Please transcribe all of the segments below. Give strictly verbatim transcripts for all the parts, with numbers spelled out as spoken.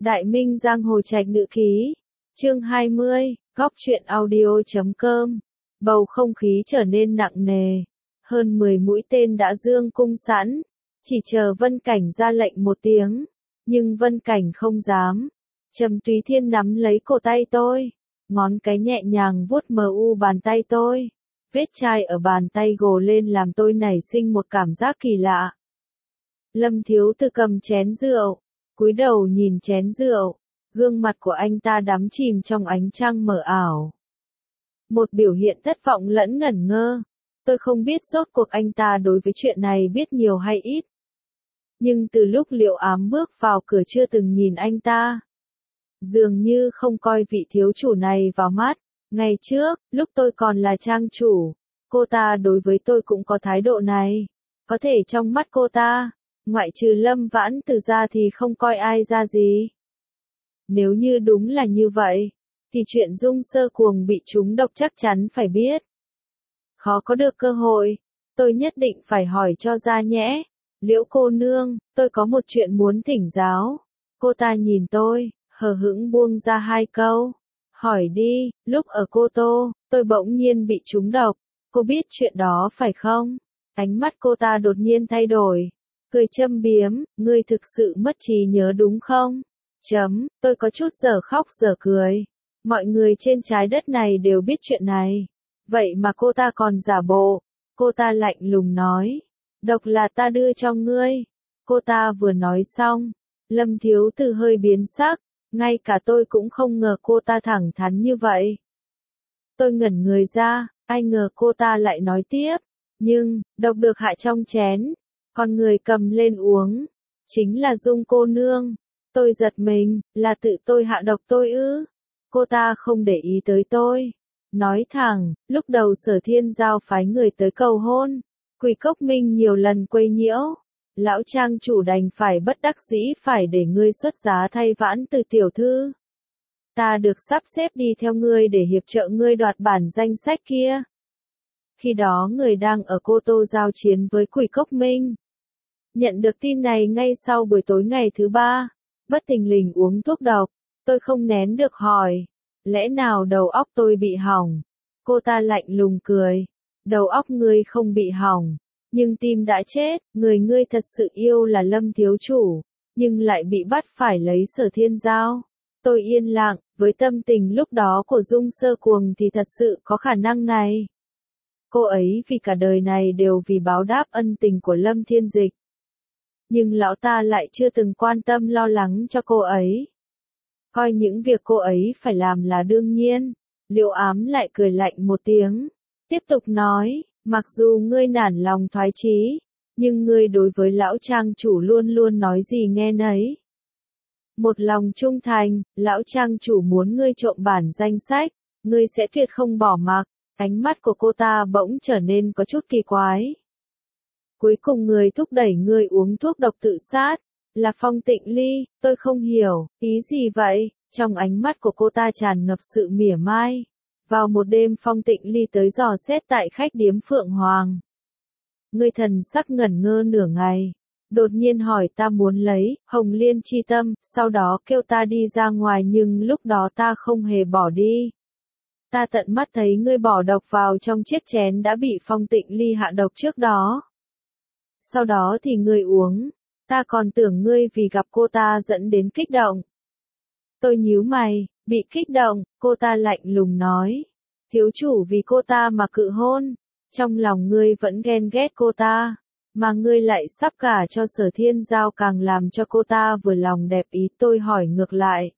Đại Minh Giang Hồ Trạch Nữ Ký, chương hai mươi, góc truyện audio.com. Bầu không khí trở nên nặng nề. Hơn mười mũi tên đã dương cung sẵn, chỉ chờ Vân Cảnh ra lệnh một tiếng, nhưng Vân Cảnh không dám. Trầm Túy Thiên nắm lấy cổ tay tôi, ngón cái nhẹ nhàng vuốt mờ u bàn tay tôi. Vết chai ở bàn tay gồ lên làm tôi nảy sinh một cảm giác kỳ lạ. Lâm Thiếu Tư cầm chén rượu, cúi đầu nhìn chén rượu, gương mặt của anh ta đắm chìm trong ánh trăng mờ ảo. Một biểu hiện thất vọng lẫn ngẩn ngơ. Tôi không biết rốt cuộc anh ta đối với chuyện này biết nhiều hay ít. Nhưng từ lúc Liệu Ám bước vào cửa chưa từng nhìn anh ta. Dường như không coi vị thiếu chủ này vào mắt. Ngày trước, lúc tôi còn là trang chủ, cô ta đối với tôi cũng có thái độ này. Có thể trong mắt cô ta, ngoại trừ Lâm Vãn Từ ra thì không coi ai ra gì. Nếu như đúng là như vậy, thì chuyện Dung Sơ Cuồng bị trúng độc chắc chắn phải biết. Khó có được cơ hội, tôi nhất định phải hỏi cho ra nhẽ. Liễu cô nương, tôi có một chuyện muốn thỉnh giáo. Cô ta nhìn tôi, hờ hững buông ra hai câu. Hỏi đi, lúc ở Cô Tô, tôi bỗng nhiên bị trúng độc. Cô biết chuyện đó phải không? Ánh mắt cô ta đột nhiên thay đổi. Cười châm biếm, ngươi thực sự mất trí nhớ đúng không? Chấm, tôi có chút giờ khóc giờ cười. Mọi người trên trái đất này đều biết chuyện này. Vậy mà cô ta còn giả bộ. Cô ta lạnh lùng nói. Độc là ta đưa cho ngươi. Cô ta vừa nói xong. Lâm Thiếu Tư hơi biến sắc. Ngay cả tôi cũng không ngờ cô ta thẳng thắn như vậy. Tôi ngẩn người ra. Ai ngờ cô ta lại nói tiếp. Nhưng, độc được hạ trong chén. Con người cầm lên uống. Chính là Dung cô nương. Tôi giật mình. Là tự tôi hạ độc tôi ư? Cô ta không để ý tới tôi. Nói thẳng, lúc đầu Sở Thiên Giao phái người tới cầu hôn. Quỷ Cốc Minh nhiều lần quấy nhiễu. Lão trang chủ đành phải bất đắc dĩ phải để ngươi xuất giá thay Vãn Từ tiểu thư. Ta được sắp xếp đi theo ngươi để hiệp trợ ngươi đoạt bản danh sách kia. Khi đó người đang ở Cô Tô giao chiến với Quỷ Cốc Minh. Nhận được tin này ngay sau buổi tối ngày thứ ba. Bất thình lình uống thuốc độc. Tôi không nén được hỏi. Lẽ nào đầu óc tôi bị hỏng? Cô ta lạnh lùng cười. Đầu óc ngươi không bị hỏng. Nhưng tim đã chết. Người ngươi thật sự yêu là Lâm thiếu chủ. Nhưng lại bị bắt phải lấy Sở Thiên Giao. Tôi yên lặng. Với tâm tình lúc đó của Dung Sơ Cuồng thì thật sự có khả năng này. Cô ấy vì cả đời này đều vì báo đáp ân tình của Lâm Thiên Dịch. Nhưng lão ta lại chưa từng quan tâm lo lắng cho cô ấy. Coi những việc cô ấy phải làm là đương nhiên. Liệu Ám lại cười lạnh một tiếng. Tiếp tục nói, mặc dù ngươi nản lòng thoái chí, nhưng ngươi đối với lão trang chủ luôn luôn nói gì nghe nấy. Một lòng trung thành, lão trang chủ muốn ngươi trộm bản danh sách, ngươi sẽ tuyệt không bỏ mặc. Ánh mắt của cô ta bỗng trở nên có chút kỳ quái. Cuối cùng người thúc đẩy ngươi uống thuốc độc tự sát. Là Phong Tịnh Ly, tôi không hiểu, ý gì vậy? Trong ánh mắt của cô ta tràn ngập sự mỉa mai. Vào một đêm Phong Tịnh Ly tới dò xét tại khách điếm Phượng Hoàng. Ngươi thần sắc ngẩn ngơ nửa ngày. Đột nhiên hỏi ta muốn lấy, Hồng Liên chi tâm, sau đó kêu ta đi ra ngoài nhưng lúc đó ta không hề bỏ đi. Ta tận mắt thấy ngươi bỏ độc vào trong chiếc chén đã bị Phong Tịnh Ly hạ độc trước đó. Sau đó thì ngươi uống. Ta còn tưởng ngươi vì gặp cô ta dẫn đến kích động. Tôi nhíu mày, bị kích động, cô ta lạnh lùng nói. Thiếu chủ vì cô ta mà cự hôn. Trong lòng ngươi vẫn ghen ghét cô ta. Mà ngươi lại sắp gả cho Sở Thiên Giao càng làm cho cô ta vừa lòng đẹp ý. Tôi hỏi ngược lại.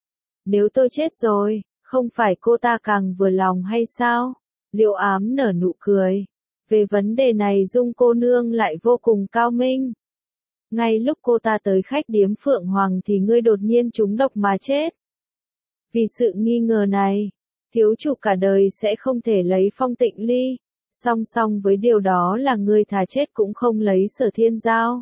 Nếu tôi chết rồi, không phải cô ta càng vừa lòng hay sao? Liệu Ám nở nụ cười. Về vấn đề này Dung cô nương lại vô cùng cao minh. Ngay lúc cô ta tới khách điếm Phượng Hoàng thì ngươi đột nhiên trúng độc mà chết. Vì sự nghi ngờ này, thiếu chủ cả đời sẽ không thể lấy Phong Tịnh Ly. Song song với điều đó là ngươi thà chết cũng không lấy Sở Thiên Giao.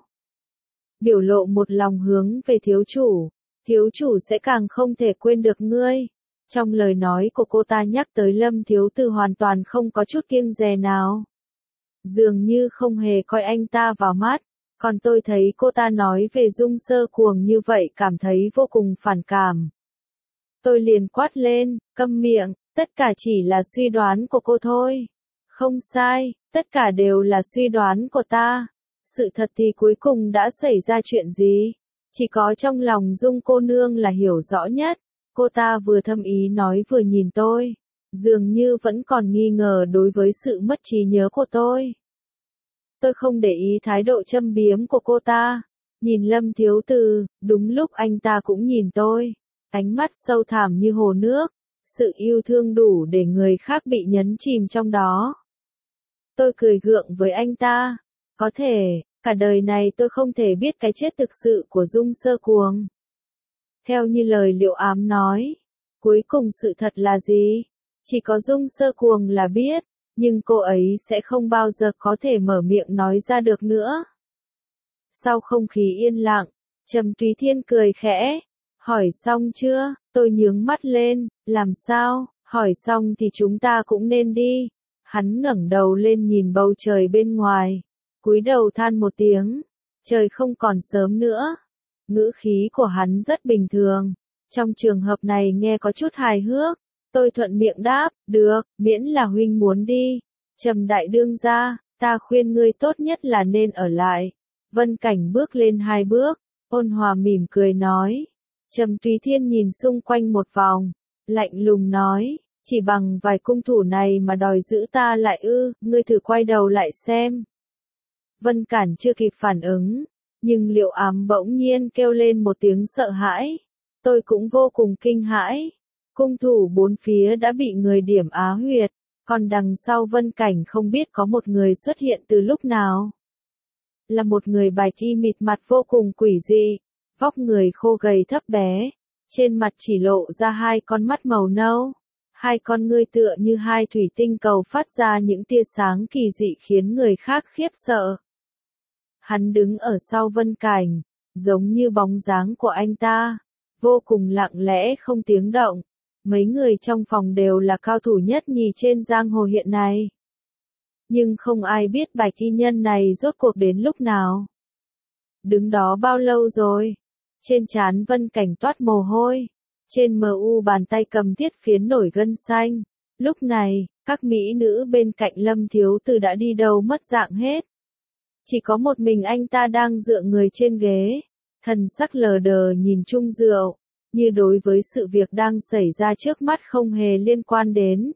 Biểu lộ một lòng hướng về thiếu chủ, thiếu chủ sẽ càng không thể quên được ngươi. Trong lời nói của cô ta nhắc tới Lâm Thiếu Tư hoàn toàn không có chút kiêng dè nào. Dường như không hề coi anh ta vào mắt. Còn tôi thấy cô ta nói về Dung Sơ Cuồng như vậy cảm thấy vô cùng phản cảm. Tôi liền quát lên, câm miệng, tất cả chỉ là suy đoán của cô thôi. Không sai, tất cả đều là suy đoán của ta. Sự thật thì cuối cùng đã xảy ra chuyện gì? Chỉ có trong lòng Dung cô nương là hiểu rõ nhất. Cô ta vừa thâm ý nói vừa nhìn tôi, dường như vẫn còn nghi ngờ đối với sự mất trí nhớ của tôi. Tôi không để ý thái độ châm biếm của cô ta, nhìn Lâm Thiếu Từ, đúng lúc anh ta cũng nhìn tôi, ánh mắt sâu thẳm như hồ nước, sự yêu thương đủ để người khác bị nhấn chìm trong đó. Tôi cười gượng với anh ta, có thể, cả đời này tôi không thể biết cái chết thực sự của Dung Sơ Cuồng. Theo như lời Liệu Ám nói, cuối cùng sự thật là gì? Chỉ có Dung Sơ Cuồng là biết, nhưng cô ấy sẽ không bao giờ có thể mở miệng nói ra được nữa. Sau không khí yên lặng, Trầm Túy Thiên cười khẽ, hỏi xong chưa? Tôi nhướng mắt lên, làm sao? Hỏi xong thì chúng ta cũng nên đi. Hắn ngẩng đầu lên nhìn bầu trời bên ngoài, cúi đầu than một tiếng, trời không còn sớm nữa. Ngữ khí của hắn rất bình thường, trong trường hợp này nghe có chút hài hước. Tôi thuận miệng đáp, được, miễn là huynh muốn đi. Trầm đại đương gia, ta khuyên ngươi tốt nhất là nên ở lại. Vân Cảnh bước lên hai bước, ôn hòa mỉm cười nói. Trầm Túy Thiên nhìn xung quanh một vòng, lạnh lùng nói, chỉ bằng vài cung thủ này mà đòi giữ ta lại ư, ngươi thử quay đầu lại xem. Vân Cản chưa kịp phản ứng, nhưng Liệu Ám bỗng nhiên kêu lên một tiếng sợ hãi. Tôi cũng vô cùng kinh hãi. Cung thủ bốn phía đã bị người điểm á huyệt, còn đằng sau Vân Cảnh không biết có một người xuất hiện từ lúc nào. Là một người bạch y mịt mặt vô cùng quỷ dị, vóc người khô gầy thấp bé, trên mặt chỉ lộ ra hai con mắt màu nâu, hai con ngươi tựa như hai thủy tinh cầu phát ra những tia sáng kỳ dị khiến người khác khiếp sợ. Hắn đứng ở sau Vân Cảnh, giống như bóng dáng của anh ta, vô cùng lặng lẽ không tiếng động. Mấy người trong phòng đều là cao thủ nhất nhì trên giang hồ hiện nay. Nhưng không ai biết bạch y nhân này rốt cuộc đến lúc nào. Đứng đó bao lâu rồi? Trên trán Vân Cảnh toát mồ hôi. Trên mờ u bàn tay cầm thiết phiến nổi gân xanh. Lúc này, các mỹ nữ bên cạnh Lâm Thiếu Từ đã đi đâu mất dạng hết. Chỉ có một mình anh ta đang dựa người trên ghế. Thần sắc lờ đờ nhìn chung rượu, như đối với sự việc đang xảy ra trước mắt không hề liên quan đến.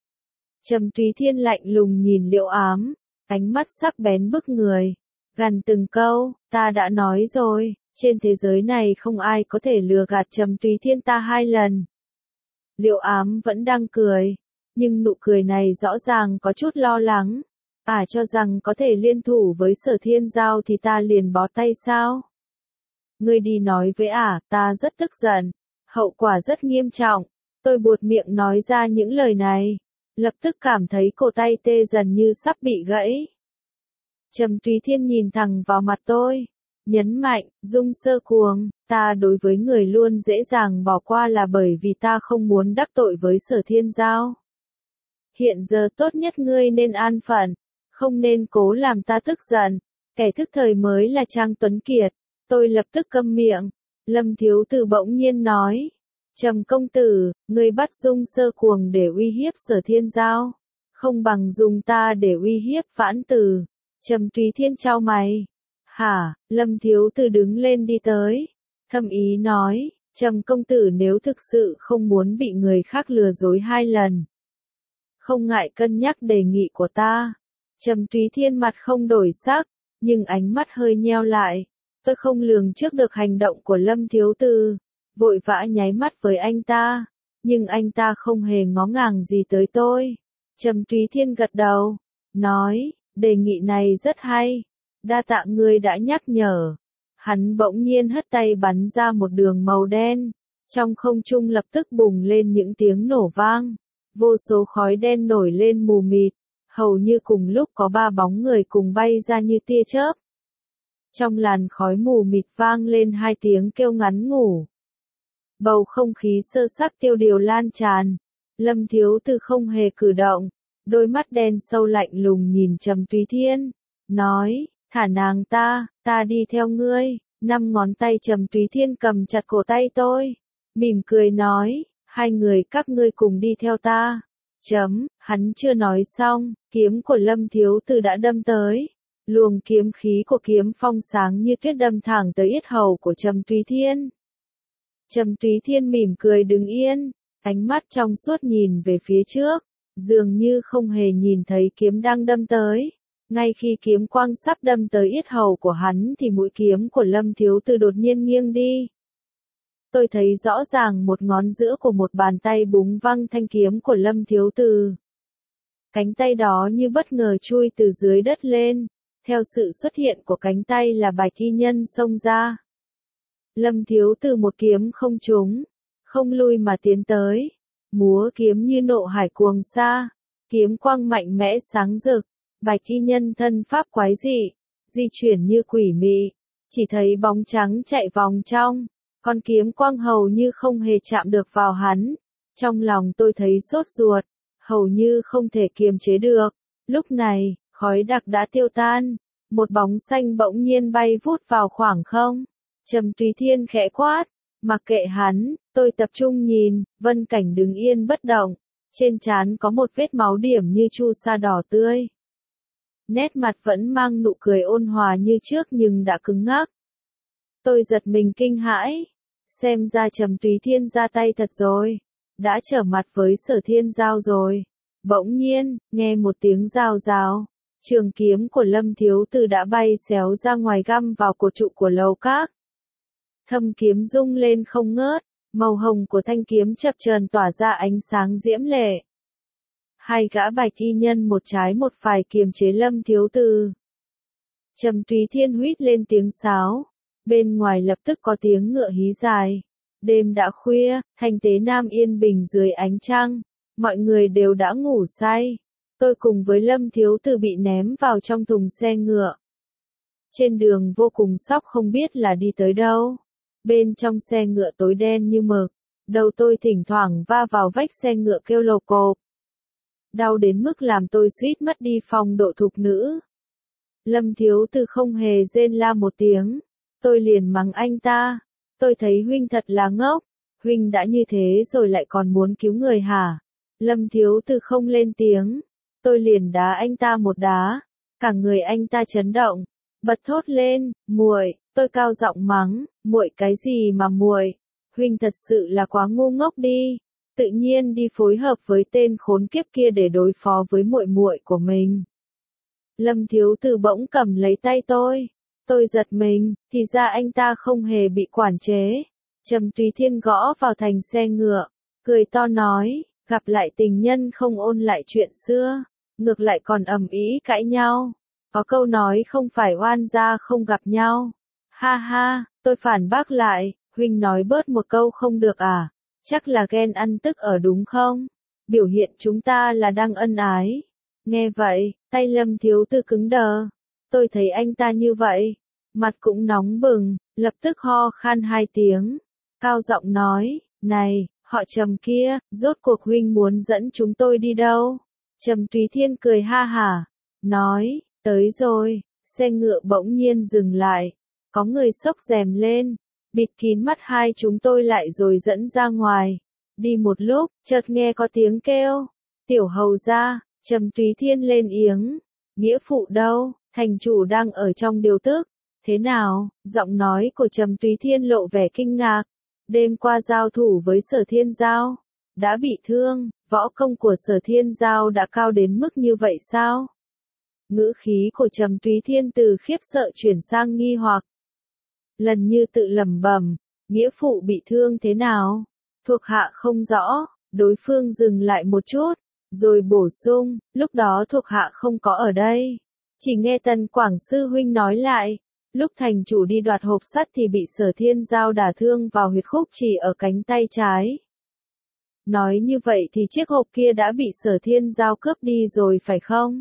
Trầm Túy Thiên lạnh lùng nhìn Liệu Ám, ánh mắt sắc bén bức người, gằn từng câu, ta đã nói rồi, trên thế giới này không ai có thể lừa gạt Trầm Túy Thiên ta hai lần. Liệu Ám vẫn đang cười, nhưng nụ cười này rõ ràng có chút lo lắng. À cho rằng có thể liên thủ với Sở Thiên Giao thì ta liền bó tay sao? Ngươi đi nói với ả, à, ta rất tức giận, hậu quả rất nghiêm trọng. Tôi buột miệng nói ra những lời này, lập tức cảm thấy cổ tay tê dần như sắp bị gãy. Trầm Túy Thiên nhìn thẳng vào mặt tôi, nhấn mạnh, Dung Sơ Cuồng, ta đối với người luôn dễ dàng bỏ qua là bởi vì ta không muốn đắc tội với Sở Thiên Giao. Hiện giờ tốt nhất ngươi nên an phận, không nên cố làm ta tức giận, kẻ thức thời mới là Trang Tuấn Kiệt. Tôi lập tức câm miệng. Lâm Thiếu Từ bỗng nhiên nói, Trầm công tử, ngươi bắt Dung Sơ Cuồng để uy hiếp Sở Thiên Giao, không bằng dùng ta để uy hiếp Vãn Tử. Trầm Túy Thiên chau mày. Hả? Lâm Thiếu Từ đứng lên đi tới, thâm ý nói, Trầm công tử nếu thực sự không muốn bị người khác lừa dối hai lần, không ngại cân nhắc đề nghị của ta. Trầm Túy Thiên mặt không đổi sắc, nhưng ánh mắt hơi nheo lại. Tôi không lường trước được hành động của Lâm Thiếu Từ, vội vã nháy mắt với anh ta, nhưng anh ta không hề ngó ngàng gì tới tôi. Trầm Túy Thiên gật đầu, nói, đề nghị này rất hay, đa tạ ngươi đã nhắc nhở. Hắn bỗng nhiên hất tay bắn ra một đường màu đen, trong không trung lập tức bùng lên những tiếng nổ vang, vô số khói đen nổi lên mù mịt, hầu như cùng lúc có ba bóng người cùng bay ra như tia chớp. Trong làn khói mù mịt vang lên hai tiếng kêu ngắn ngủ. Bầu không khí sơ sắc tiêu điều lan tràn. Lâm Thiếu Từ không hề cử động, đôi mắt đen sâu lạnh lùng nhìn Trầm Túy Thiên, nói, thả nàng ta, ta đi theo ngươi. Năm ngón tay Trầm Túy Thiên cầm chặt cổ tay tôi, mỉm cười nói, hai người các ngươi cùng đi theo ta. Chấm, hắn chưa nói xong, kiếm của Lâm Thiếu Từ đã đâm tới. Luồng kiếm khí của kiếm phong sáng như tuyết đâm thẳng tới yết hầu của Trầm Túy Thiên. Trầm Túy Thiên mỉm cười đứng yên, ánh mắt trong suốt nhìn về phía trước, dường như không hề nhìn thấy kiếm đang đâm tới. Ngay khi kiếm quang sắp đâm tới yết hầu của hắn thì mũi kiếm của Lâm Thiếu Từ đột nhiên nghiêng đi. Tôi thấy rõ ràng một ngón giữa của một bàn tay búng văng thanh kiếm của Lâm Thiếu Từ. Cánh tay đó như bất ngờ chui từ dưới đất lên, theo sự xuất hiện của cánh tay là Bạch Y Nhân xông ra. Lâm Thiếu Từ một kiếm không trúng, không lui mà tiến tới, múa kiếm như nộ hải cuồng sa, kiếm quang mạnh mẽ sáng rực. Bạch Y Nhân thân pháp quái dị, di chuyển như quỷ mị, chỉ thấy bóng trắng chạy vòng trong, con kiếm quang hầu như không hề chạm được vào hắn. Trong lòng tôi thấy sốt ruột, hầu như không thể kiềm chế được. Lúc này, khói đặc đã tiêu tan, một bóng xanh bỗng nhiên bay vút vào khoảng không. Trầm Túy Thiên khẽ quát, mặc kệ hắn, tôi tập trung nhìn, Vân Cảnh đứng yên bất động, trên trán có một vết máu điểm như chu sa đỏ tươi. Nét mặt vẫn mang nụ cười ôn hòa như trước nhưng đã cứng ngắc. Tôi giật mình kinh hãi, xem ra Trầm Túy Thiên ra tay thật rồi, đã trở mặt với Sở Thiên Giao rồi. Bỗng nhiên, nghe một tiếng rào rào, trường kiếm của Lâm Thiếu Từ đã bay xéo ra ngoài găm vào cột trụ của lầu các. Thâm kiếm rung lên không ngớt, màu hồng của thanh kiếm chập chờn tỏa ra ánh sáng diễm lệ. Hai gã Bạch Y Nhân một trái một phải kiềm chế Lâm Thiếu Từ. Trầm Túy Thiên huýt lên tiếng sáo, bên ngoài lập tức có tiếng ngựa hí dài. Đêm đã khuya, thành Tế Nam yên bình dưới ánh trăng, mọi người đều đã ngủ say. Tôi cùng với Lâm Thiếu Từ bị ném vào trong thùng xe ngựa. Trên đường vô cùng sóc không biết là đi tới đâu. Bên trong xe ngựa tối đen như mực, đầu tôi thỉnh thoảng va vào vách xe ngựa kêu lộp cộp. Đau đến mức làm tôi suýt mất đi phong độ thục nữ. Lâm Thiếu Từ không hề rên la một tiếng, tôi liền mắng anh ta. Tôi thấy huynh thật là ngốc, huynh đã như thế rồi lại còn muốn cứu người hả? Lâm Thiếu Từ không lên tiếng, tôi liền đá anh ta một đá, cả người anh ta chấn động, bật thốt lên, muội, tôi cao giọng mắng, muội cái gì mà muội, huynh thật sự là quá ngu ngốc đi, tự nhiên đi phối hợp với tên khốn kiếp kia để đối phó với muội muội của mình. Lâm Thiếu Từ bỗng cầm lấy tay tôi. Tôi giật mình, thì ra anh ta không hề bị quản chế. Trầm Túy Thiên gõ vào thành xe ngựa, cười to nói, gặp lại tình nhân không ôn lại chuyện xưa, ngược lại còn ầm ĩ cãi nhau. Có câu nói không phải oan gia không gặp nhau. Ha ha, tôi phản bác lại, huynh nói bớt một câu không được à? Chắc là ghen ăn tức ở đúng không? Biểu hiện chúng ta là đang ân ái. Nghe vậy, tay Lâm Thiếu Từ cứng đờ. Tôi thấy anh ta như vậy, mặt cũng nóng bừng, lập tức ho khan hai tiếng, cao giọng nói, này, họ Trầm kia, rốt cuộc huynh muốn dẫn chúng tôi đi đâu? Trầm Túy Thiên cười ha hả, nói, tới rồi. Xe ngựa bỗng nhiên dừng lại, có người xốc rèm lên, bịt kín mắt hai chúng tôi lại rồi dẫn ra ngoài. Đi một lúc, chợt nghe có tiếng kêu, tiểu hầu gia. Trầm Túy Thiên lên tiếng, nghĩa phụ đâu? Thành chủ đang ở trong điều tức. Thế nào? Giọng nói của Trầm Túy Thiên lộ vẻ kinh ngạc. Đêm qua giao thủ với Sở Thiên Giao, đã bị thương, võ công của Sở Thiên Giao đã cao đến mức như vậy sao? Ngữ khí của Trầm Túy Thiên từ khiếp sợ chuyển sang nghi hoặc. Lần như tự lẩm bẩm, nghĩa phụ bị thương thế nào? Thuộc hạ không rõ. Đối phương dừng lại một chút, rồi bổ sung, lúc đó thuộc hạ không có ở đây. Chỉ nghe Tần Quảng Sư huynh nói lại, lúc thành chủ đi đoạt hộp sắt thì bị Sở Thiên Giao đả thương vào huyệt khúc chỉ ở cánh tay trái. Nói như vậy thì chiếc hộp kia đã bị Sở Thiên Giao cướp đi rồi phải không?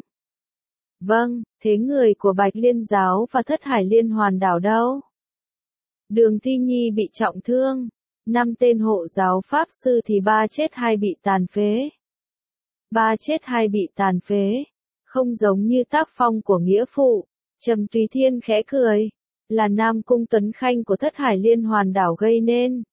Vâng, thế người của Bạch Liên Giáo và Thất Hải Liên Hoàn Đảo đâu? Đường Thi Nhi bị trọng thương, năm tên hộ giáo pháp sư thì ba chết hai bị tàn phế. Ba chết hai bị tàn phế, không giống như tác phong của nghĩa phụ. Trầm Túy Thiên khẽ cười. Là Nam Cung Tuấn Khanh của Thất Hải Liên Hoàn đảo gây nên.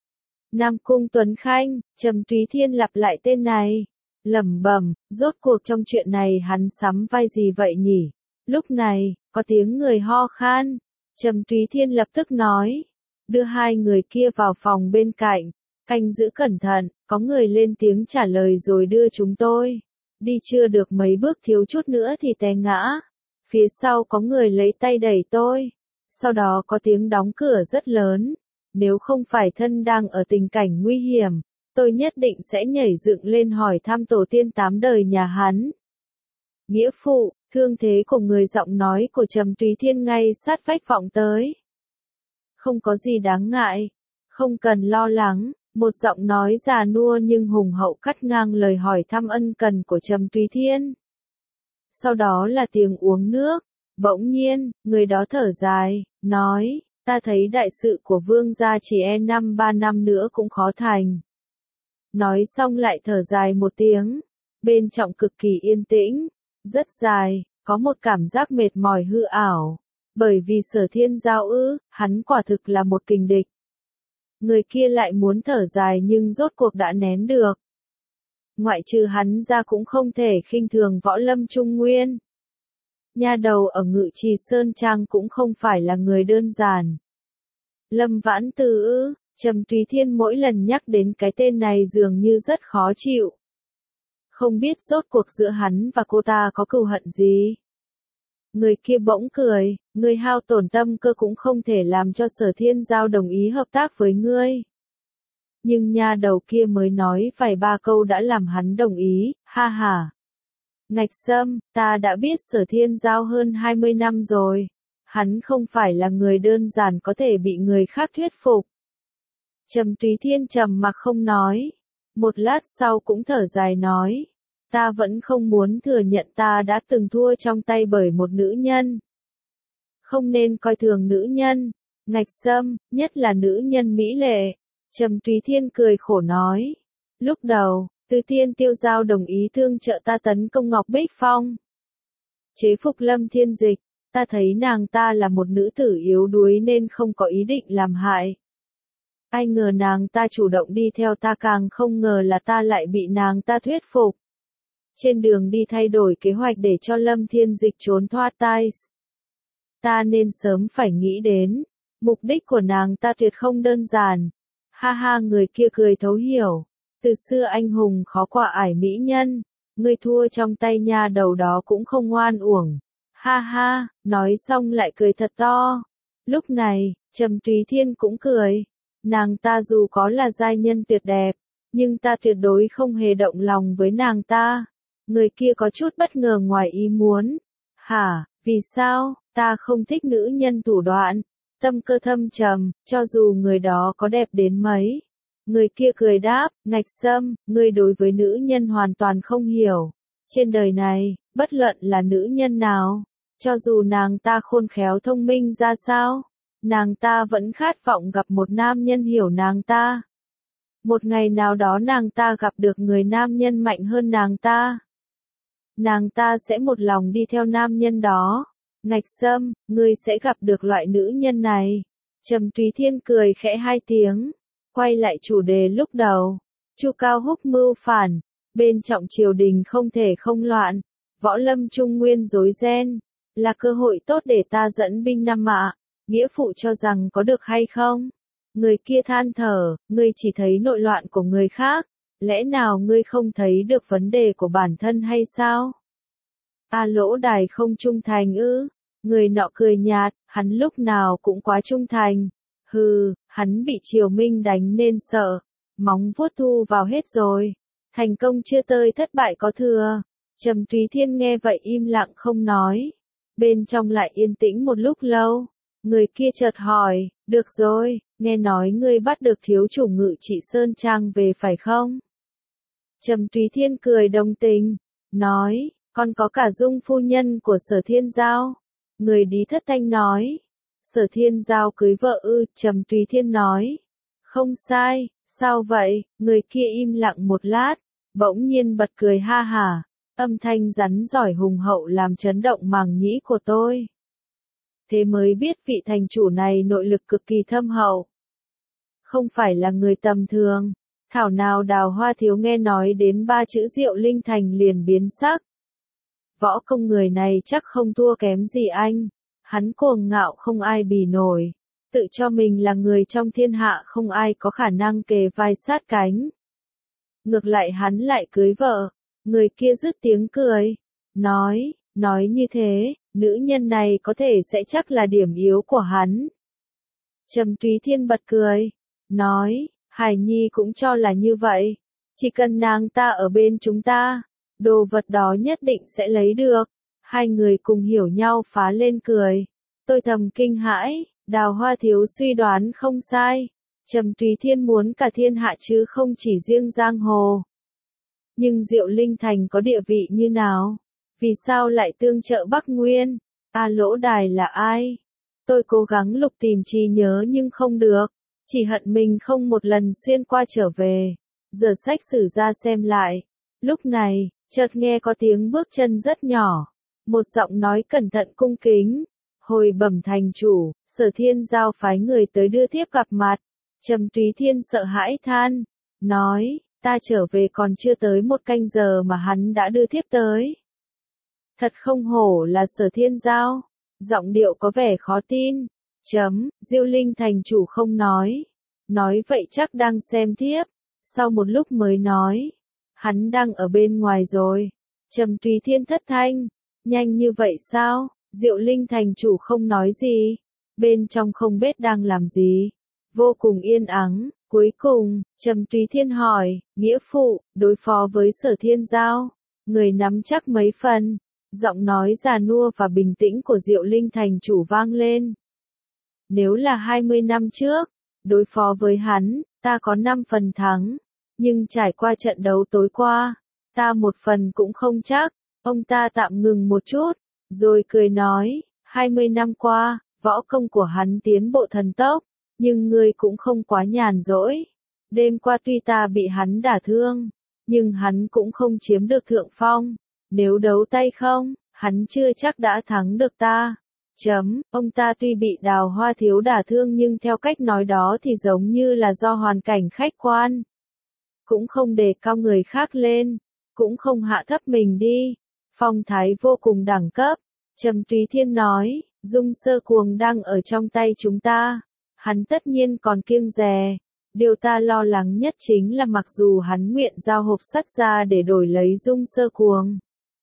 Nam Cung Tuấn Khanh, Trầm Túy Thiên lặp lại tên này. Lẩm bẩm, rốt cuộc trong chuyện này hắn sắm vai gì vậy nhỉ? Lúc này, có tiếng người ho khan. Trầm Túy Thiên lập tức nói. Đưa hai người kia vào phòng bên cạnh. Canh giữ cẩn thận, có người lên tiếng trả lời rồi đưa chúng tôi. Đi chưa được mấy bước thiếu chút nữa thì té ngã. Phía sau có người lấy tay đẩy tôi. Sau đó có tiếng đóng cửa rất lớn. Nếu không phải thân đang ở tình cảnh nguy hiểm, tôi nhất định sẽ nhảy dựng lên hỏi thăm tổ tiên tám đời nhà hắn. Nghĩa phụ, thương thế của người giọng nói của Trầm Túy Thiên ngay sát vách vọng tới. Không có gì đáng ngại, không cần lo lắng, một giọng nói già nua nhưng hùng hậu cắt ngang lời hỏi thăm ân cần của Trầm Túy Thiên. Sau đó là tiếng uống nước, bỗng nhiên, người đó thở dài, nói, ta thấy đại sự của vương gia chỉ e năm ba năm nữa cũng khó thành. Nói xong lại thở dài một tiếng, bên trong cực kỳ yên tĩnh, rất dài, có một cảm giác mệt mỏi hư ảo, bởi vì Sở Thiên Giao ư, hắn quả thực là một kình địch. Người kia lại muốn thở dài nhưng rốt cuộc đã nén được. Ngoại trừ hắn ra cũng không thể khinh thường Võ Lâm Trung Nguyên. Nha đầu ở Ngự Trì Sơn Trang cũng không phải là người đơn giản. Lâm Vãn Từ ư, Trầm Túy Thiên mỗi lần nhắc đến cái tên này dường như rất khó chịu. Không biết rốt cuộc giữa hắn và cô ta có cừu hận gì. Người kia bỗng cười, người hao tổn tâm cơ cũng không thể làm cho Sở Thiên Giao đồng ý hợp tác với ngươi. Nhưng nha đầu kia mới nói vài ba câu đã làm hắn đồng ý, ha ha. Ngạch Sâm, ta đã biết Sở Thiên Giao hơn hai mươi năm rồi. Hắn không phải là người đơn giản có thể bị người khác thuyết phục. Trầm Túy Thiên trầm mặc không nói. Một lát sau cũng thở dài nói. Ta vẫn không muốn thừa nhận ta đã từng thua trong tay bởi một nữ nhân. Không nên coi thường nữ nhân. Ngạch Sâm, nhất là nữ nhân mỹ lệ. Trầm Túy Thiên cười khổ nói. Lúc đầu, Từ Tiên Tiêu Giao đồng ý thương trợ ta tấn công Ngọc Bích Phong. Chế phục Lâm Thiên Dịch, ta thấy nàng ta là một nữ tử yếu đuối nên không có ý định làm hại. Ai ngờ nàng ta chủ động đi theo ta, càng không ngờ là ta lại bị nàng ta thuyết phục. Trên đường đi thay đổi kế hoạch để cho Lâm Thiên Dịch trốn thoát tay. Ta nên sớm phải nghĩ đến, mục đích của nàng ta tuyệt không đơn giản. Ha ha, người kia cười thấu hiểu. Từ xưa anh hùng khó qua ải mỹ nhân, ngươi thua trong tay nha đầu đó cũng không ngoan uổng. Ha ha, nói xong lại cười thật to. Lúc này, Trầm Túy Thiên cũng cười. Nàng ta dù có là giai nhân tuyệt đẹp, nhưng ta tuyệt đối không hề động lòng với nàng ta. Người kia có chút bất ngờ ngoài ý muốn. Hả, vì sao, ta không thích nữ nhân thủ đoạn, tâm cơ thâm trầm, cho dù người đó có đẹp đến mấy. Người kia cười đáp, Ngạch Sâm, ngươi đối với nữ nhân hoàn toàn không hiểu. Trên đời này, bất luận là nữ nhân nào, cho dù nàng ta khôn khéo thông minh ra sao, nàng ta vẫn khát vọng gặp một nam nhân hiểu nàng ta. Một ngày nào đó nàng ta gặp được người nam nhân mạnh hơn nàng ta. Nàng ta sẽ một lòng đi theo nam nhân đó. Ngạch Sâm, ngươi sẽ gặp được loại nữ nhân này. Trầm Túy Thiên cười khẽ hai tiếng. Quay lại chủ đề lúc đầu. Chu Cao Húc mưu phản. Bên trọng triều đình không thể không loạn. Võ Lâm Trung Nguyên rối ren. Là cơ hội tốt để ta dẫn binh Nam Mạ. Nghĩa phụ cho rằng có được hay không? Người kia than thở, ngươi chỉ thấy nội loạn của người khác. Lẽ nào ngươi không thấy được vấn đề của bản thân hay sao? A Lỗ Đài không trung thành ư? Người nọ cười nhạt, hắn lúc nào cũng quá trung thành. Hừ, hắn bị Triều Minh đánh nên sợ. Móng vuốt thu vào hết rồi. Thành công chưa tơi thất bại có thừa. Trầm Túy Thiên nghe vậy im lặng không nói. Bên trong lại yên tĩnh một lúc lâu. Người kia chợt hỏi, được rồi, nghe nói ngươi bắt được thiếu chủ Ngự Trị Sơn Trang về phải không? Trầm Túy Thiên cười đồng tình, nói, còn có cả Dung phu nhân của Sở Thiên Giao. Người Lý Thất Thanh nói, Sở Thiên Giao cưới vợ ư? Trầm Túy Thiên nói, không sai, sao vậy? Người kia im lặng một lát, bỗng nhiên bật cười ha hả, âm thanh rắn giỏi hùng hậu làm chấn động màng nhĩ của tôi. thế mới biết vị thành chủ này nội lực cực kỳ thâm hậu. Không phải là người tầm thường. Thảo nào Đào Hoa Thiếu nghe nói đến ba chữ Diệu Linh Thành liền biến sắc. Võ công người này chắc không thua kém gì anh. Hắn cuồng ngạo không ai bì nổi. Tự cho mình là người trong thiên hạ không ai có khả năng kề vai sát cánh. Ngược lại hắn lại cưới vợ. Người kia dứt tiếng cười. Nói, nói như thế, nữ nhân này có thể sẽ chắc là điểm yếu của hắn. Trầm Túy Thiên bật cười. Nói, Hải Nhi cũng cho là như vậy. Chỉ cần nàng ta ở bên chúng ta, đồ vật đó nhất định sẽ lấy được. Hai người cùng hiểu nhau phá lên cười. Tôi thầm kinh hãi, Đào Hoa Thiếu suy đoán không sai. Trầm Túy Thiên muốn cả thiên hạ chứ không chỉ riêng giang hồ. Nhưng Diệu Linh Thành có địa vị như nào? Vì sao lại tương trợ Bắc Nguyên? A Lỗ Đài là ai? Tôi cố gắng lục tìm trí nhớ nhưng không được. Chỉ hận mình không một lần xuyên qua trở về. Giờ sách sử ra xem lại. Lúc này, chợt nghe có tiếng bước chân rất nhỏ. Một giọng nói cẩn thận cung kính. Hồi bẩm thành chủ, Sở Thiên giao phái người tới đưa thiếp gặp mặt. Trầm Túy Thiên sợ hãi than. Nói, ta trở về còn chưa tới một canh giờ mà hắn đã đưa thiếp tới. Thật không hổ là Sở Thiên giao. Giọng điệu có vẻ khó tin. Chấm, Diêu Linh thành chủ không nói. Nói vậy chắc đang xem thiếp. Sau một lúc mới nói. Hắn đang ở bên ngoài rồi. Trầm Túy Thiên thất thanh. Nhanh như vậy sao? Diệu Linh thành chủ không nói gì. Bên trong không biết đang làm gì. Vô cùng yên ắng. Cuối cùng, Trầm Túy Thiên hỏi, nghĩa phụ, đối phó với Sở Thiên giao. Người nắm chắc mấy phần. Giọng nói già nua và bình tĩnh của Diệu Linh thành chủ vang lên. Nếu là hai mươi năm trước, đối phó với hắn, ta có năm phần thắng. Nhưng trải qua trận đấu tối qua, ta một phần cũng không chắc. Ông ta tạm ngừng một chút, rồi cười nói, hai mươi năm qua, võ công của hắn tiến bộ thần tốc, nhưng ngươi cũng không quá nhàn rỗi. Đêm qua tuy ta bị hắn đả thương, nhưng hắn cũng không chiếm được thượng phong. Nếu đấu tay không, hắn chưa chắc đã thắng được ta. Chấm, ông ta tuy bị Đào Hoa Thiếu đả thương nhưng theo cách nói đó thì giống như là do hoàn cảnh khách quan. Cũng không đề cao người khác lên, cũng không hạ thấp mình đi. Phong thái vô cùng đẳng cấp. Trầm Túy Thiên nói, Dung Sơ Cuồng đang ở trong tay chúng ta. Hắn tất nhiên còn kiêng dè. Điều ta lo lắng nhất chính là mặc dù hắn nguyện giao hộp sắt ra để đổi lấy Dung Sơ Cuồng.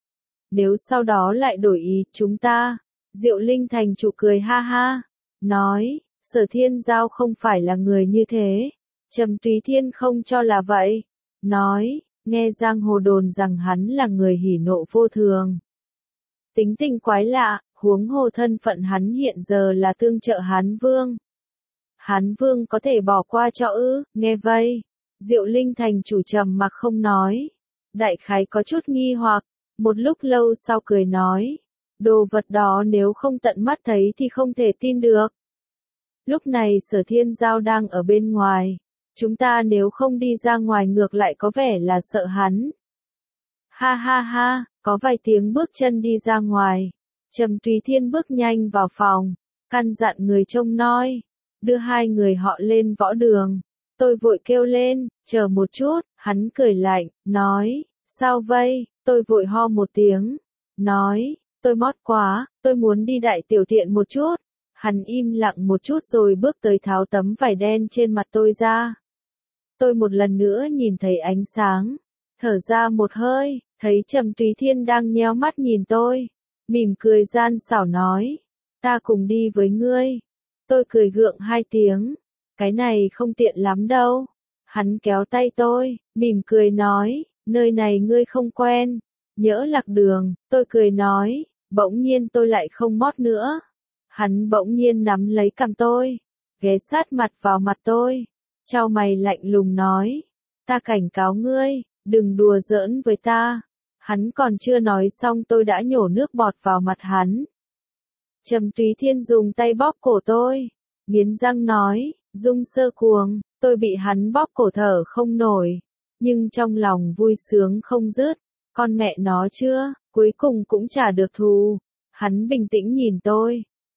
Nếu sau đó lại đổi ý chúng ta. Diệu Linh thành chủ cười ha ha. Nói, Sở Thiên giao không phải là người như thế. Trầm Túy Thiên không cho là vậy. Nói, nghe giang hồ đồn rằng hắn là người hỉ nộ vô thường. Tính tình quái lạ, huống hồ thân phận hắn hiện giờ là tương trợ Hán Vương. Hán Vương có thể bỏ qua cho ư? Nghe vậy, Diệu Linh thành chủ trầm mặc không nói. Đại khái có chút nghi hoặc, một lúc lâu sau cười nói. Đồ vật đó nếu không tận mắt thấy thì không thể tin được. Lúc này Sở Thiên giao đang ở bên ngoài. Chúng ta nếu không đi ra ngoài ngược lại có vẻ là sợ hắn. Ha ha ha, có vài tiếng bước chân đi ra ngoài. Trầm Túy Thiên bước nhanh vào phòng, căn dặn người trông noi, đưa hai người họ lên võ đường. Tôi vội kêu lên, chờ một chút, hắn cười lạnh, nói, sao vậy? Tôi vội ho một tiếng, nói, tôi mót quá, tôi muốn đi đại tiểu tiện một chút. Hắn im lặng một chút rồi bước tới tháo tấm vải đen trên mặt tôi ra. Tôi một lần nữa nhìn thấy ánh sáng, thở ra một hơi, thấy Trầm Túy Thiên đang nheo mắt nhìn tôi, mỉm cười gian xảo nói, ta cùng đi với ngươi. Tôi cười gượng hai tiếng, cái này không tiện lắm đâu. Hắn kéo tay tôi, mỉm cười nói, nơi này ngươi không quen, nhỡ lạc đường. Tôi cười nói, bỗng nhiên tôi lại không mót nữa. Hắn bỗng nhiên nắm lấy cằm tôi, ghé sát mặt vào mặt tôi, chau mày lạnh lùng nói, ta cảnh cáo ngươi, đừng đùa giỡn với ta. Hắn còn chưa nói xong tôi đã nhổ nước bọt vào mặt hắn. Trầm Túy Thiên dùng tay bóp cổ tôi, nghiến răng nói, Dung Sơ Cuồng. Tôi bị hắn bóp cổ thở không nổi, nhưng trong lòng vui sướng không dứt. Con mẹ nó chưa, cuối cùng cũng trả được thù. Hắn bình tĩnh nhìn tôi,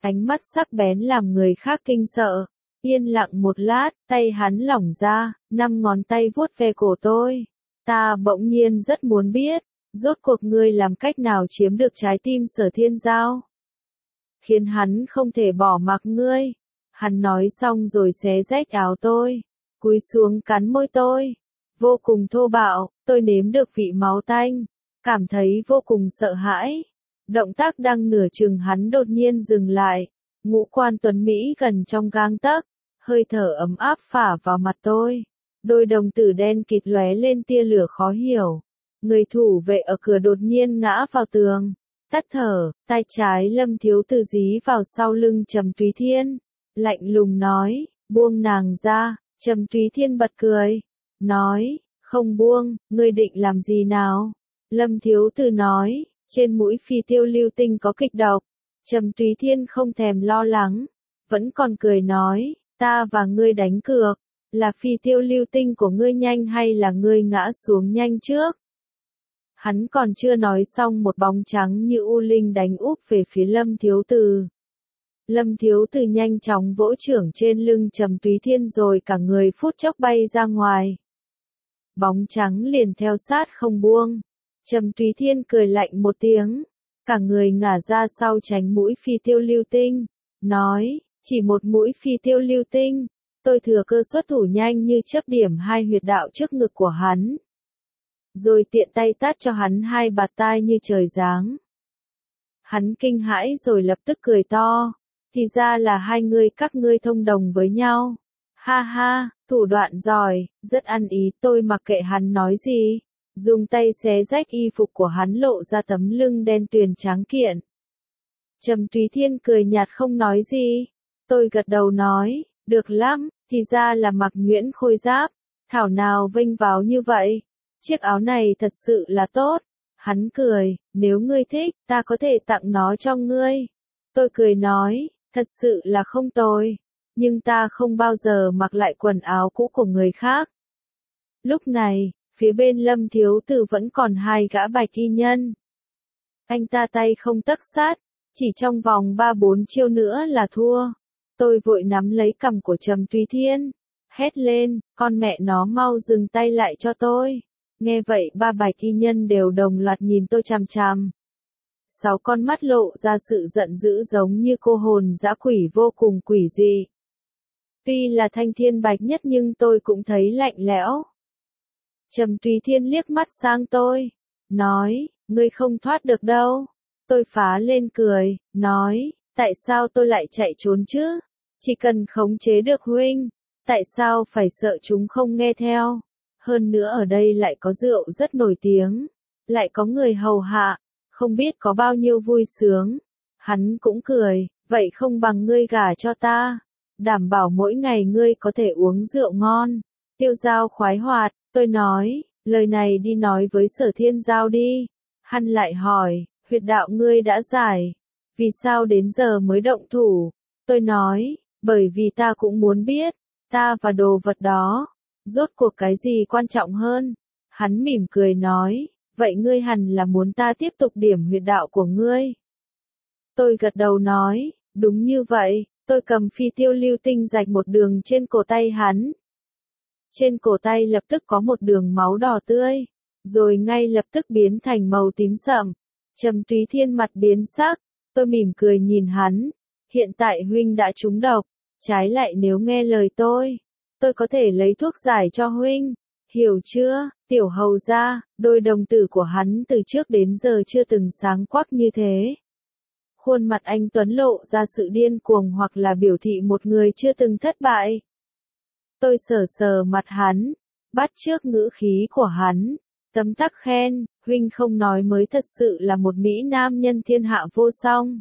ánh mắt sắc bén làm người khác kinh sợ. Yên lặng một lát, tay hắn lỏng ra, năm ngón tay vuốt ve cổ tôi. Ta bỗng nhiên rất muốn biết, rốt cuộc ngươi làm cách nào chiếm được trái tim Sở Thiên Giao, khiến hắn không thể bỏ mặc ngươi. Hắn nói xong rồi xé rách áo tôi, cúi xuống cắn môi tôi. Vô cùng thô bạo, tôi nếm được vị máu tanh, cảm thấy vô cùng sợ hãi. Động tác đang nửa chừng hắn đột nhiên dừng lại, ngũ quan tuấn Mỹ gần trong gang tấc, hơi thở ấm áp phả vào mặt tôi. Đôi đồng tử đen kịt lóe lên tia lửa khó hiểu. Người thủ vệ ở cửa đột nhiên ngã vào tường, tắt thở, tay trái Lâm Thiếu Tử dí vào sau lưng Trầm Túy Thiên, lạnh lùng nói, buông nàng ra. Trầm Túy Thiên bật cười, nói, không buông, ngươi định làm gì nào? Lâm Thiếu Tử nói, trên mũi phi tiêu lưu tinh có kịch độc. Trầm Túy Thiên không thèm lo lắng, vẫn còn cười nói, ta và ngươi đánh cược, là phi tiêu lưu tinh của ngươi nhanh hay là ngươi ngã xuống nhanh trước? Hắn còn chưa nói xong một bóng trắng như u linh đánh úp về phía Lâm Thiếu Tử. Lâm Thiếu Tử nhanh chóng vỗ chưởng trên lưng Trầm Túy Thiên rồi cả người phút chốc bay ra ngoài. Bóng trắng liền theo sát không buông. Trầm Túy Thiên cười lạnh một tiếng, cả người ngả ra sau tránh mũi phi tiêu lưu tinh, nói, chỉ một mũi phi tiêu lưu tinh, tôi thừa cơ xuất thủ nhanh như chớp điểm hai huyệt đạo trước ngực của hắn. Rồi tiện tay tát cho hắn hai bạt tai như trời giáng. Hắn kinh hãi rồi lập tức cười to, thì ra là hai ngươi các ngươi thông đồng với nhau. Ha ha, thủ đoạn giỏi, rất ăn ý, tôi mặc kệ hắn nói gì. Dùng tay xé rách y phục của hắn lộ ra tấm lưng đen tuyền tráng kiện. Trầm Túy Thiên cười nhạt không nói gì. Tôi gật đầu nói, được lắm, thì ra là mặc nhuyễn khôi giáp, thảo nào vênh váo như vậy. Chiếc áo này thật sự là tốt. Hắn cười, nếu ngươi thích, ta có thể tặng nó cho ngươi. Tôi cười nói, thật sự là không tồi, nhưng ta không bao giờ mặc lại quần áo cũ của người khác. Lúc này, phía bên Lâm Thiếu Tử vẫn còn hai gã bạch y nhân. Anh ta tay không tấc sát, chỉ trong vòng ba bốn chiêu nữa là thua. Tôi vội nắm lấy cằm của Trầm Túy Thiên, hét lên, con mẹ nó mau dừng tay lại cho tôi. Nghe vậy ba bạch y nhân đều đồng loạt nhìn tôi chằm chằm. Sáu con mắt lộ ra sự giận dữ giống như cô hồn dã quỷ vô cùng quỷ dị. Tuy là thanh thiên bạch nhất nhưng tôi cũng thấy lạnh lẽo. Trầm Túy Thiên liếc mắt sang tôi, nói, ngươi không thoát được đâu. Tôi phá lên cười, nói, tại sao tôi lại chạy trốn chứ? Chỉ cần khống chế được huynh, tại sao phải sợ chúng không nghe theo? Hơn nữa ở đây lại có rượu rất nổi tiếng, lại có người hầu hạ, không biết có bao nhiêu vui sướng. Hắn cũng cười, vậy không bằng ngươi gả cho ta, đảm bảo mỗi ngày ngươi có thể uống rượu ngon, tiêu dao khoái hoạt. Tôi nói, lời này đi nói với Sở Thiên Giao đi. Hắn lại hỏi, huyệt đạo ngươi đã giải, vì sao đến giờ mới động thủ? Tôi nói, bởi vì ta cũng muốn biết, ta và đồ vật đó, rốt cuộc cái gì quan trọng hơn? Hắn mỉm cười nói, vậy ngươi hẳn là muốn ta tiếp tục điểm huyệt đạo của ngươi. Tôi gật đầu nói, đúng như vậy. Tôi cầm phi tiêu lưu tinh rạch một đường trên cổ tay hắn. Trên cổ tay lập tức có một đường máu đỏ tươi, rồi ngay lập tức biến thành màu tím sậm. Trầm Túy Thiên mặt biến sắc, tôi mỉm cười nhìn hắn. Hiện tại huynh đã trúng độc, trái lại nếu nghe lời tôi, tôi có thể lấy thuốc giải cho huynh. Hiểu chưa, tiểu hầu gia? Đôi đồng tử của hắn từ trước đến giờ chưa từng sáng quắc như thế. Khuôn mặt anh tuấn lộ ra sự điên cuồng hoặc là biểu thị một người chưa từng thất bại. Tôi sờ sờ mặt hắn, bắt chước ngữ khí của hắn, tấm tắc khen, huynh không nói mới thật sự là một mỹ nam nhân thiên hạ vô song.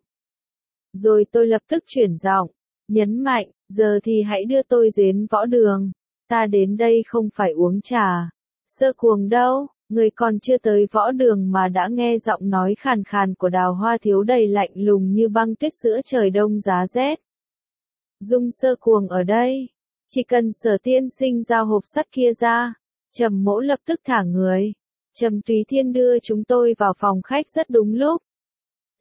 Rồi tôi lập tức chuyển giọng, nhấn mạnh, giờ thì hãy đưa tôi đến võ đường, ta đến đây không phải uống trà, sơ cuồng đâu. Người còn chưa tới võ đường mà đã nghe giọng nói khàn khàn của Đào Hoa Thiếu đầy lạnh lùng như băng tuyết giữa trời đông giá rét. Dung Sơ Cuồng ở đây, chỉ cần Sở tiên sinh giao hộp sắt kia ra, Trầm Mỗ lập tức thả người. Trầm Túy Thiên đưa chúng tôi vào phòng khách rất đúng lúc.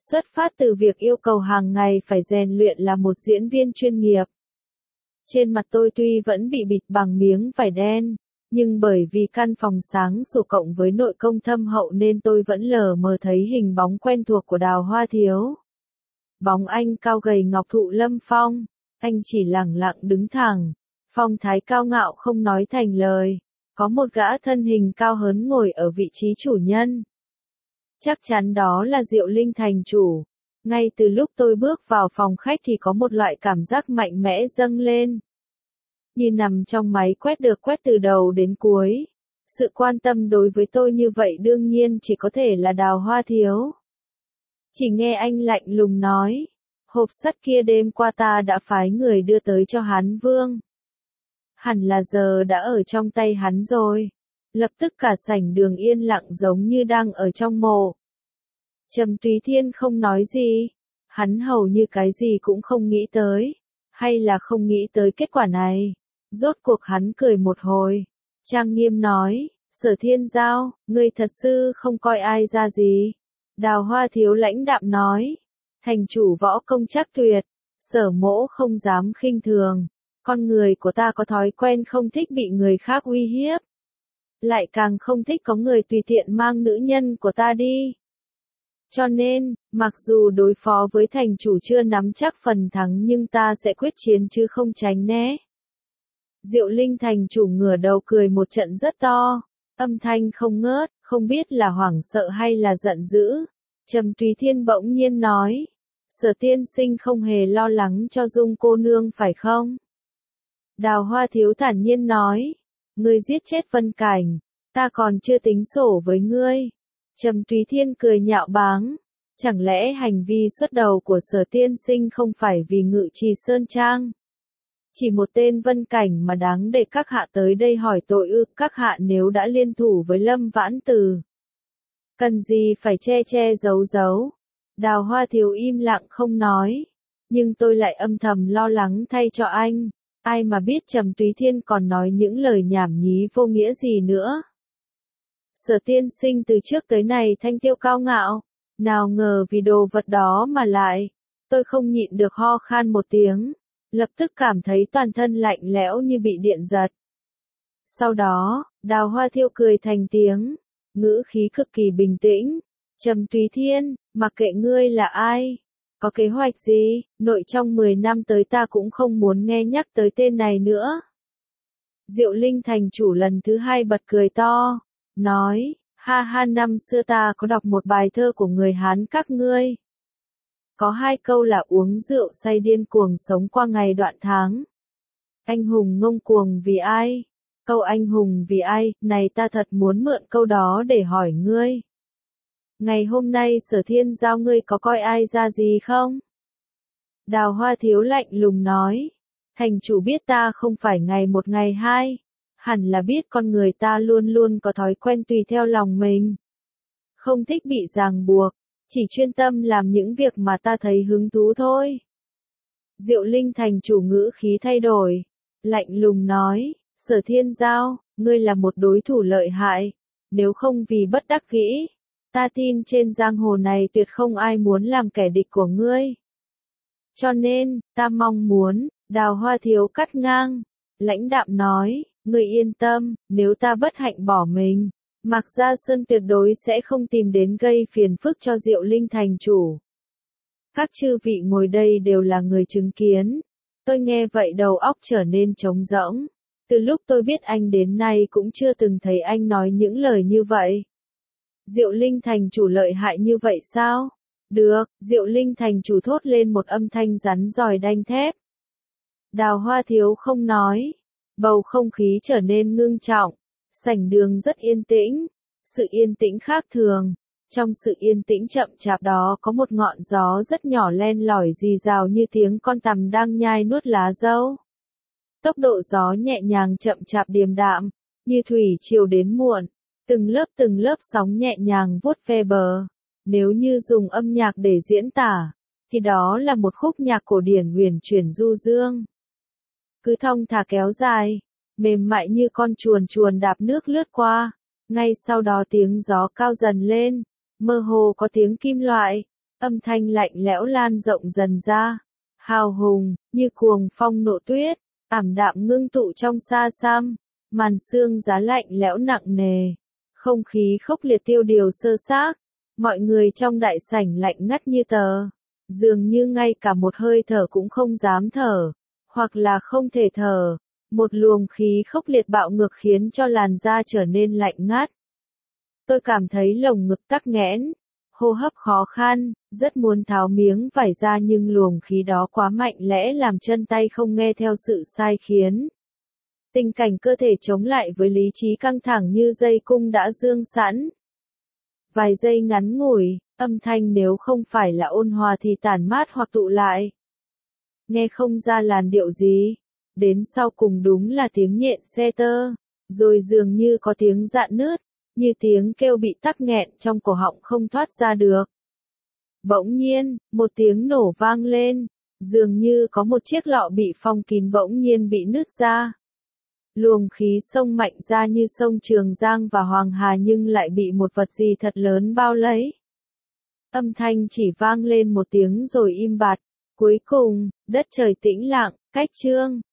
Xuất phát từ việc yêu cầu hàng ngày phải rèn luyện là một diễn viên chuyên nghiệp. Trên mặt tôi tuy vẫn bị bịt bằng miếng vải đen, nhưng bởi vì căn phòng sáng sủa cộng với nội công thâm hậu nên tôi vẫn lờ mờ thấy hình bóng quen thuộc của Đào Hoa Thiếu. Bóng anh cao gầy ngọc thụ lâm phong, anh chỉ lẳng lặng đứng thẳng, phong thái cao ngạo không nói thành lời, có một gã thân hình cao hớn ngồi ở vị trí chủ nhân. Chắc chắn đó là Diệu Linh thành chủ. Ngay từ lúc tôi bước vào phòng khách thì có một loại cảm giác mạnh mẽ dâng lên. Như nằm trong máy quét được quét từ đầu đến cuối. Sự quan tâm đối với tôi như vậy đương nhiên chỉ có thể là Đào Hoa Thiếu. Chỉ nghe anh lạnh lùng nói, hộp sắt kia đêm qua ta đã phái người đưa tới cho Hán Vương. Hẳn là giờ đã ở trong tay hắn rồi. Lập tức cả sảnh đường yên lặng giống như đang ở trong mộ. Trầm Túy Thiên không nói gì, hắn hầu như cái gì cũng không nghĩ tới, hay là không nghĩ tới kết quả này. Rốt cuộc hắn cười một hồi, trang nghiêm nói, Sở Thiên Giao, ngươi thật sự không coi ai ra gì. Đào Hoa Thiếu lãnh đạm nói, thành chủ võ công chắc tuyệt, Sở mỗ không dám khinh thường, con người của ta có thói quen không thích bị người khác uy hiếp. Lại càng không thích có người tùy tiện mang nữ nhân của ta đi. Cho nên, mặc dù đối phó với thành chủ chưa nắm chắc phần thắng nhưng ta sẽ quyết chiến chứ không tránh né. Diệu Linh thành chủ ngửa đầu cười một trận rất to, âm thanh không ngớt, không biết là hoảng sợ hay là giận dữ. Trầm Túy Thiên bỗng nhiên nói, Sở tiên sinh không hề lo lắng cho Dung cô nương phải không? Đào Hoa Thiếu thản nhiên nói, ngươi giết chết Vân Cảnh, ta còn chưa tính sổ với ngươi. Trầm Túy Thiên cười nhạo báng, chẳng lẽ hành vi xuất đầu của Sở tiên sinh không phải vì Ngự Trì Sơn Trang? Chỉ một tên Vân Cảnh mà đáng để các hạ tới đây hỏi tội ư? Các hạ nếu đã liên thủ với Lâm Vãn Từ, cần gì phải che che giấu giấu? Đào Hoa Thiếu im lặng không nói, nhưng tôi lại âm thầm lo lắng thay cho anh. Ai mà biết Trầm Túy Thiên còn nói những lời nhảm nhí vô nghĩa gì nữa. Sở tiên sinh từ trước tới nay thanh tiêu cao ngạo, nào ngờ vì đồ vật đó mà lại. Tôi không nhịn được ho khan một tiếng, lập tức cảm thấy toàn thân lạnh lẽo như bị điện giật. Sau đó, Đào Hoa Thiếu cười thành tiếng, ngữ khí cực kỳ bình tĩnh. Trầm Túy Thiên, mặc kệ ngươi là ai, có kế hoạch gì, nội trong mười năm tới ta cũng không muốn nghe nhắc tới tên này nữa. Diệu Linh thành chủ lần thứ hai bật cười to, nói, ha ha, năm xưa ta có đọc một bài thơ của người Hán các ngươi. Có hai câu là uống rượu say điên cuồng sống qua ngày đoạn tháng. Anh hùng ngông cuồng vì ai? Câu anh hùng vì ai, này ta thật muốn mượn câu đó để hỏi ngươi. Ngày hôm nay Sở Thiên Giao ngươi có coi ai ra gì không? Đào Hoa Thiếu lạnh lùng nói, thành chủ biết ta không phải ngày một ngày hai, hẳn là biết con người ta luôn luôn có thói quen tùy theo lòng mình. Không thích bị ràng buộc, chỉ chuyên tâm làm những việc mà ta thấy hứng thú thôi. Diệu Linh thành chủ ngữ khí thay đổi, lạnh lùng nói, Sở Thiên Giao, ngươi là một đối thủ lợi hại, nếu không vì bất đắc dĩ, ta tin trên giang hồ này tuyệt không ai muốn làm kẻ địch của ngươi. Cho nên, ta mong muốn, Đào Hoa Thiếu cắt ngang, lãnh đạm nói, ngươi yên tâm, nếu ta bất hạnh bỏ mình, Mạc Gia Sơn tuyệt đối sẽ không tìm đến gây phiền phức cho Diệu Linh thành chủ. Các chư vị ngồi đây đều là người chứng kiến. Tôi nghe vậy đầu óc trở nên trống rỗng. Từ lúc tôi biết anh đến nay cũng chưa từng thấy anh nói những lời như vậy. Diệu Linh thành chủ lợi hại như vậy sao? Được, Diệu Linh thành chủ thốt lên một âm thanh rắn rỏi đanh thép. Đào Hoa Thiếu không nói. Bầu không khí trở nên ngưng trọng. Sảnh đường rất yên tĩnh. Sự yên tĩnh khác thường. Trong sự yên tĩnh chậm chạp đó có một ngọn gió rất nhỏ len lỏi rì rào như tiếng con tằm đang nhai nuốt lá dâu. Tốc độ gió nhẹ nhàng chậm chạp điềm đạm, như thủy triều đến muộn. Từng lớp từng lớp sóng nhẹ nhàng vuốt ve bờ. Nếu như dùng âm nhạc để diễn tả, thì đó là một khúc nhạc cổ điển huyền chuyển du dương. Cứ thong thả kéo dài, mềm mại như con chuồn chuồn đạp nước lướt qua. Ngay sau đó tiếng gió cao dần lên, mơ hồ có tiếng kim loại, Âm thanh lạnh lẽo lan rộng dần ra, hào hùng, như cuồng phong nộ tuyết, ảm đạm ngưng tụ trong xa xăm, màn sương giá lạnh lẽo nặng nề, không khí khốc liệt tiêu điều sơ xác, mọi người trong đại sảnh lạnh ngắt như tờ, dường như ngay cả một hơi thở cũng không dám thở, hoặc là không thể thở, một luồng khí khốc liệt bạo ngược khiến cho làn da trở nên lạnh ngắt. Tôi cảm thấy lồng ngực tắc nghẽn, hô hấp khó khăn, rất muốn tháo miếng vải ra nhưng luồng khí đó quá mạnh lẽ làm chân tay không nghe theo sự sai khiến. Tình cảnh cơ thể chống lại với lý trí căng thẳng như dây cung đã dương sẵn. Vài giây ngắn ngủi, âm thanh nếu không phải là ôn hòa thì tản mát hoặc tụ lại. Nghe không ra làn điệu gì. Đến sau cùng đúng là tiếng nhện xe tơ, rồi dường như có tiếng rạn nứt, như tiếng kêu bị tắc nghẹn trong cổ họng không thoát ra được. Bỗng nhiên, một tiếng nổ vang lên, dường như có một chiếc lọ bị phong kín bỗng nhiên bị nứt ra. Luồng khí xông mạnh ra như sông Trường Giang và Hoàng Hà nhưng lại bị một vật gì thật lớn bao lấy. Âm thanh chỉ vang lên một tiếng rồi im bặt, cuối cùng, đất trời tĩnh lặng, cách chương.